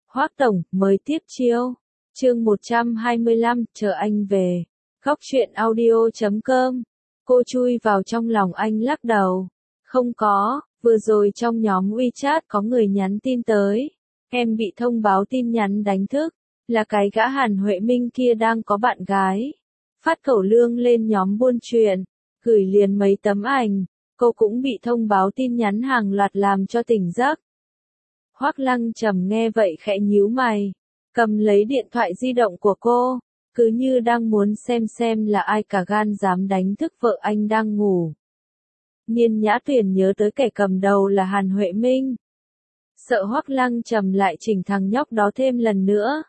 Hoác Tổng, mới tiếp chiêu. Chương 125, chờ anh về. Góc truyện audio.com. Cô chui vào trong lòng anh lắc đầu. Không có, vừa rồi trong nhóm WeChat có người nhắn tin tới. Em bị thông báo tin nhắn đánh thức, là cái gã Hàn Huệ Minh kia đang có bạn gái. Phát Cẩu Lương lên nhóm buôn chuyện, gửi liền mấy tấm ảnh, cô cũng bị thông báo tin nhắn hàng loạt làm cho tỉnh giấc. Hoác Lăng Trầm nghe vậy khẽ nhíu mày, cầm lấy điện thoại di động của cô, cứ như đang muốn xem là ai cả gan dám đánh thức vợ anh đang ngủ. Nhiên Nhã Tuyền nhớ tới kẻ cầm đầu là Hàn Huệ Minh. Sợ Hoác Lăng Trầm lại chỉnh thằng nhóc đó thêm lần nữa.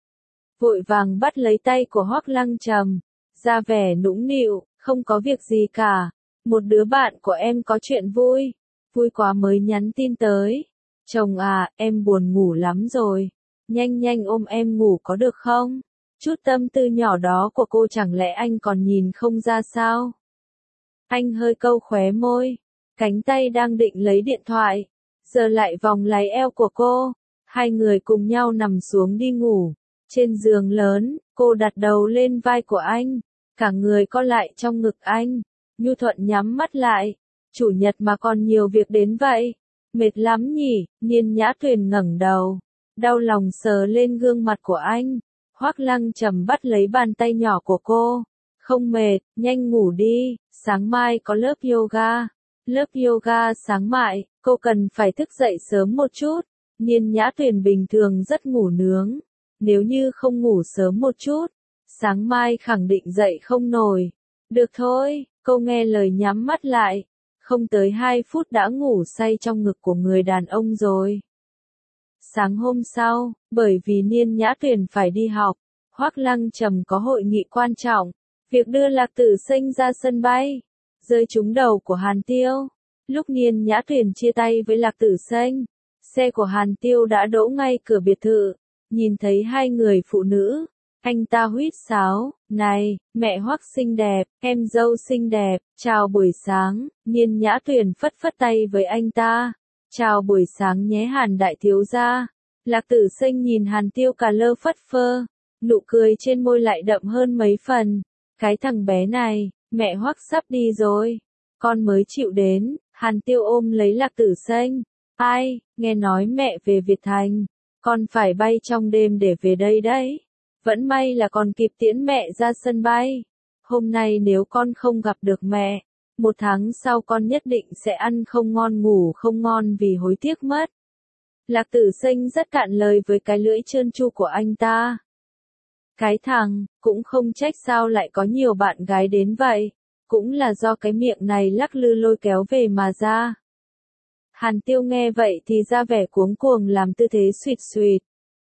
Vội vàng bắt lấy tay của Hoác Lăng Trầm, ra vẻ nũng nịu, không có việc gì cả. Một đứa bạn của em có chuyện vui quá mới nhắn tin tới. Chồng à, em buồn ngủ lắm rồi. Nhanh ôm em ngủ có được không? Chút tâm tư nhỏ đó của cô chẳng lẽ anh còn nhìn không ra sao? Anh hơi câu khóe môi, cánh tay đang định lấy điện thoại, giờ lại vòng lấy eo của cô. Hai người cùng nhau nằm xuống đi ngủ. Trên giường lớn, cô đặt đầu lên vai của anh, cả người co lại trong ngực anh. Nhu Thuận nhắm mắt lại. Chủ nhật mà còn nhiều việc đến vậy. Mệt lắm nhỉ? Nhiên Nhã Tuyền ngẩng đầu, đau lòng sờ lên gương mặt của anh. Hoác Lăng Trầm bắt lấy bàn tay nhỏ của cô. Không mệt, nhanh ngủ đi, sáng mai có lớp yoga. Lớp yoga sáng mai, cô cần phải thức dậy sớm một chút. Nhiên Nhã Tuyền bình thường rất ngủ nướng. Nếu như không ngủ sớm một chút, sáng mai khẳng định dậy không nổi. Được thôi, cô nghe lời nhắm mắt lại. Không tới 2 phút đã ngủ say trong ngực của người đàn ông rồi. Sáng hôm sau, bởi vì Nhiên Nhã Tuyền phải đi học, Hoác Lăng Trầm có hội nghị quan trọng. Việc đưa Lạc Tử Sinh ra sân bay, rơi trúng đầu của Hàn Tiêu. Lúc Nhiên Nhã Tuyền chia tay với Lạc Tử Sinh, xe của Hàn Tiêu đã đỗ ngay cửa biệt thự. Nhìn thấy hai người phụ nữ, anh ta huýt sáo, này, mẹ Hoác xinh đẹp, em dâu xinh đẹp, chào buổi sáng. Nhiên Nhã Tuyền phất tay với anh ta, chào buổi sáng nhé Hàn đại thiếu gia. Lạc Tử Sinh nhìn Hàn Tiêu cà lơ phất phơ, nụ cười trên môi lại đậm hơn mấy phần. Cái thằng bé này, mẹ Hoác sắp đi rồi, con mới chịu đến. Hàn Tiêu ôm lấy Lạc Tử Sinh, ai, nghe nói mẹ về Việt Thành, con phải bay trong đêm để về đây đấy. Vẫn may là còn kịp tiễn mẹ ra sân bay. Hôm nay nếu con không gặp được mẹ, 1 tháng sau con nhất định sẽ ăn không ngon ngủ không ngon vì hối tiếc mất. Lạc Tử Sinh rất cạn lời với cái lưỡi trơn tru của anh ta. Cái thằng, cũng không trách sao lại có nhiều bạn gái đến vậy. Cũng là do cái miệng này lắc lư lôi kéo về mà ra. Hàn Tiêu nghe vậy thì ra vẻ cuống cuồng làm tư thế suỵt.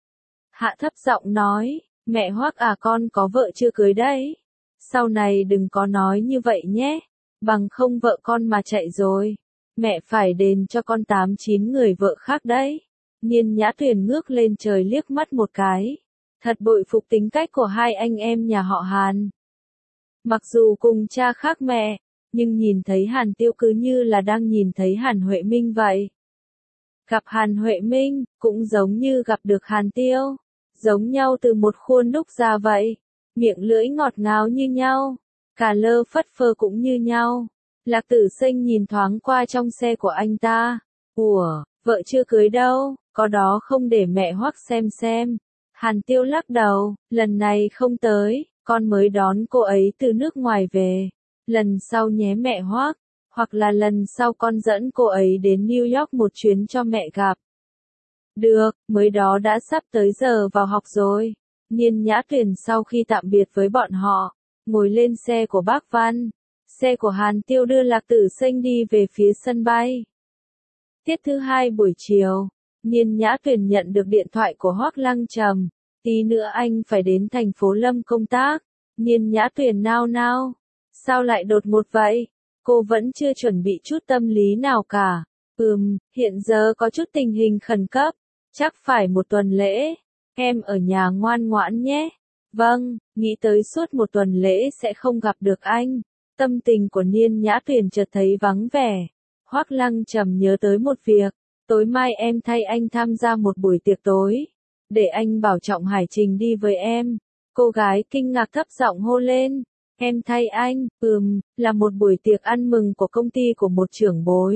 Hạ thấp giọng nói, mẹ Hoác à, con có vợ chưa cưới đấy. Sau này đừng có nói như vậy nhé, bằng không vợ con mà chạy rồi, mẹ phải đền cho con 8-9 người vợ khác đấy. Nhiên Nhã Tuyền ngước lên trời liếc mắt một cái, thật bội phục tính cách của hai anh em nhà họ Hàn. Mặc dù cùng cha khác mẹ, nhưng nhìn thấy Hàn Tiêu cứ như là đang nhìn thấy Hàn Huệ Minh vậy. Gặp Hàn Huệ Minh, cũng giống như gặp được Hàn Tiêu. Giống nhau từ một khuôn đúc ra vậy. Miệng lưỡi ngọt ngào như nhau. Cà lơ phất phơ cũng như nhau. Lạc Tử Sinh nhìn thoáng qua trong xe của anh ta. Ủa, vợ chưa cưới đâu, có đó không để mẹ Hoác xem. Hàn Tiêu lắc đầu, lần này không tới, con mới đón cô ấy từ nước ngoài về. Lần sau nhé mẹ Hoác, hoặc là lần sau con dẫn cô ấy đến New York một chuyến cho mẹ gặp. Được, mới đó đã sắp tới giờ vào học rồi. Nhiên Nhã Tuyền sau khi tạm biệt với bọn họ, ngồi lên xe của bác Văn. Xe của Hàn Tiêu đưa Lạc Tử Sinh đi về phía sân bay. Tiết thứ 2 buổi chiều, Nhiên Nhã Tuyền nhận được điện thoại của Hoác Lăng Trầm. Tí nữa anh phải đến thành phố Lâm công tác. Nhiên Nhã Tuyền nao. Sao lại đột ngột vậy? Cô vẫn chưa chuẩn bị chút tâm lý nào cả. Hiện giờ có chút tình hình khẩn cấp. Chắc phải 1 tuần lễ. Em ở nhà ngoan ngoãn nhé. Vâng, nghĩ tới suốt 1 tuần lễ sẽ không gặp được anh. Tâm tình của Nhiên Nhã Tuyền chợt thấy vắng vẻ. Hoác Lăng Trầm nhớ tới một việc. Tối mai em thay anh tham gia một buổi tiệc tối. để anh bảo trọng hải trình đi với em. Cô gái kinh ngạc thấp giọng hô lên. Em thay anh, là một buổi tiệc ăn mừng của công ty của một trưởng bối.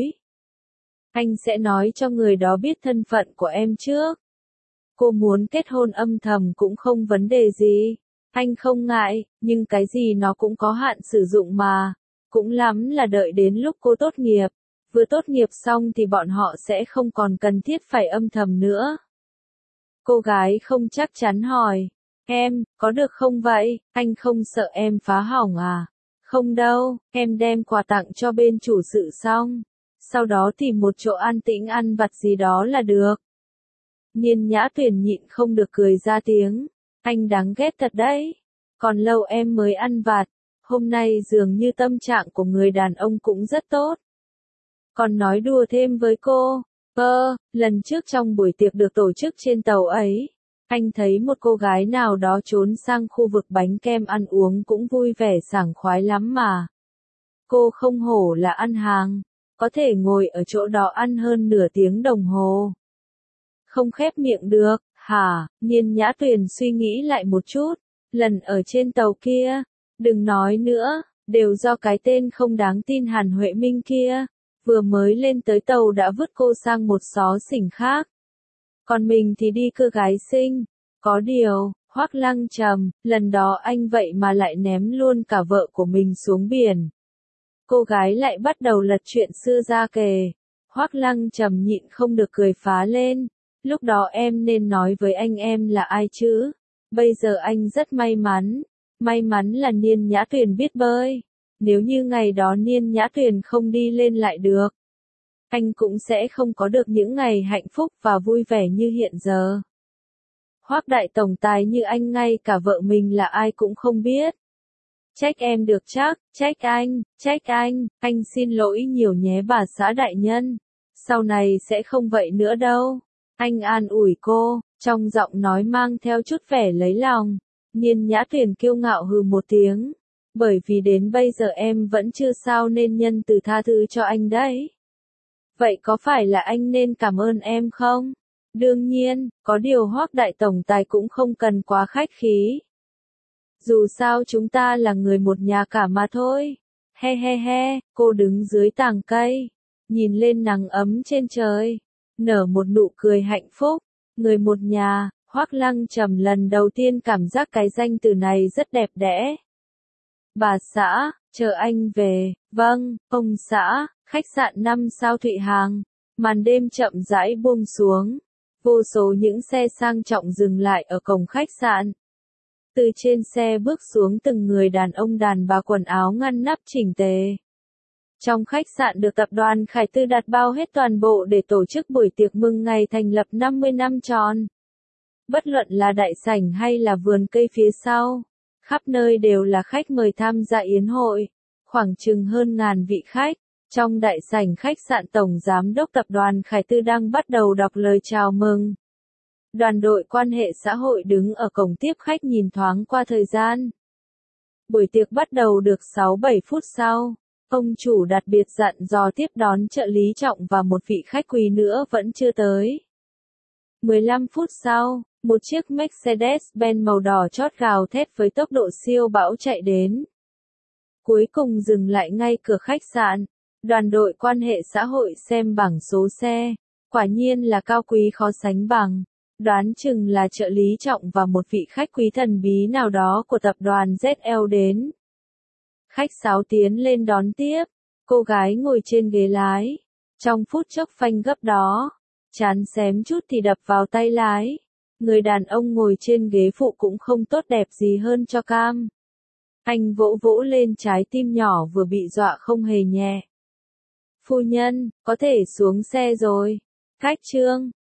Anh sẽ nói cho người đó biết thân phận của em trước. Cô muốn kết hôn âm thầm cũng không vấn đề gì. Anh không ngại, nhưng cái gì nó cũng có hạn sử dụng mà. Cũng lắm là đợi đến lúc cô tốt nghiệp. Vừa tốt nghiệp xong thì bọn họ sẽ không còn cần thiết phải âm thầm nữa. Cô gái không chắc chắn hỏi. Em, có được không vậy? Anh không sợ em phá hỏng à? Không đâu, em đem quà tặng cho bên chủ sự xong. Sau đó tìm một chỗ an tĩnh ăn vặt gì đó là được. Niên Nhã Tuyền nhịn không được cười ra tiếng. Anh đáng ghét thật đấy. Còn lâu em mới ăn vặt. Hôm nay dường như tâm trạng của người đàn ông cũng rất tốt. Còn nói đùa thêm với cô. Lần trước trong buổi tiệc được tổ chức trên tàu ấy, anh thấy một cô gái nào đó trốn sang khu vực bánh kem ăn uống cũng vui vẻ sảng khoái lắm mà. Cô không hổ là ăn hàng, có thể ngồi ở chỗ đó ăn hơn nửa tiếng đồng hồ. Không khép miệng được, hả? Niên Nhã Tuyền suy nghĩ lại một chút. Lần ở trên tàu kia, đừng nói nữa, đều do cái tên không đáng tin Hàn Huệ Minh kia. Vừa mới lên tới tàu đã vứt cô sang một xó xỉnh khác. Còn mình thì đi cưa gái xinh. Có điều, Hoắc Lăng Trầm, lần đó anh vậy mà lại ném luôn cả vợ của mình xuống biển. Cô gái lại bắt đầu lật chuyện xưa ra kể. Hoắc Lăng Trầm nhịn không được cười phá lên. Lúc đó em nên nói với anh em là ai chứ? Bây giờ anh rất may mắn. May mắn là Niên Nhã Tuyền biết bơi. Nếu như ngày đó Niên Nhã Tuyền không đi lên lại được, anh cũng sẽ không có được những ngày hạnh phúc và vui vẻ như hiện giờ. Hoắc đại tổng tài như anh ngay cả vợ mình là ai cũng không biết. Trách em được chắc, trách anh xin lỗi nhiều nhé bà xã đại nhân. Sau này sẽ không vậy nữa đâu. Anh an ủi cô, trong giọng nói mang theo chút vẻ lấy lòng. Niên Nhã Tuyền kiêu ngạo hừ một tiếng. Bởi vì đến bây giờ em vẫn chưa sao nên nhân từ tha thứ cho anh đấy. Vậy có phải là anh nên cảm ơn em không? Đương nhiên, có điều Hoắc đại tổng tài cũng không cần quá khách khí. Dù sao chúng ta là người một nhà cả mà thôi. He, cô đứng dưới tàng cây, nhìn lên nắng ấm trên trời, nở một nụ cười hạnh phúc. Người một nhà, Hoắc Lăng Trầm lần đầu tiên cảm giác cái danh từ này rất đẹp đẽ. Bà xã, chờ anh về. Vâng, ông xã. Khách sạn 5 sao Thụy Hàng. Màn đêm chậm rãi buông xuống. Vô số những xe sang trọng dừng lại ở cổng khách sạn. Từ trên xe bước xuống từng người đàn ông đàn bà quần áo ngăn nắp chỉnh tề. Trong khách sạn được tập đoàn Khải Tư đặt bao hết toàn bộ để tổ chức buổi tiệc mừng ngày thành lập 50 năm tròn. Bất luận là đại sảnh hay là vườn cây phía sau, khắp nơi đều là khách mời tham gia yến hội. Khoảng chừng hơn ngàn vị khách. Trong đại sảnh khách sạn Tổng Giám đốc Tập đoàn Khải Tư đang bắt đầu đọc lời chào mừng. Đoàn đội quan hệ xã hội đứng ở cổng tiếp khách nhìn thoáng qua thời gian. Buổi tiệc bắt đầu được 6-7 phút sau. Ông chủ đặc biệt dặn dò tiếp đón trợ lý Trọng và một vị khách quý nữa vẫn chưa tới. 15 phút sau, một chiếc Mercedes-Benz màu đỏ chót gào thét với tốc độ siêu bão chạy đến. Cuối cùng dừng lại ngay cửa khách sạn. Đoàn đội quan hệ xã hội xem bảng số xe. Quả nhiên là cao quý khó sánh bằng. Đoán chừng là trợ lý Trọng và một vị khách quý thần bí nào đó của tập đoàn ZL đến. Khách sáo tiến lên đón tiếp. Cô gái ngồi trên ghế lái. Trong phút chốc phanh gấp đó, chán xém chút thì đập vào tay lái. Người đàn ông ngồi trên ghế phụ cũng không tốt đẹp gì hơn cho cam. Anh vỗ vỗ lên trái tim nhỏ vừa bị dọa không hề nhẹ. Phu nhân, có thể xuống xe rồi. Khách Trương,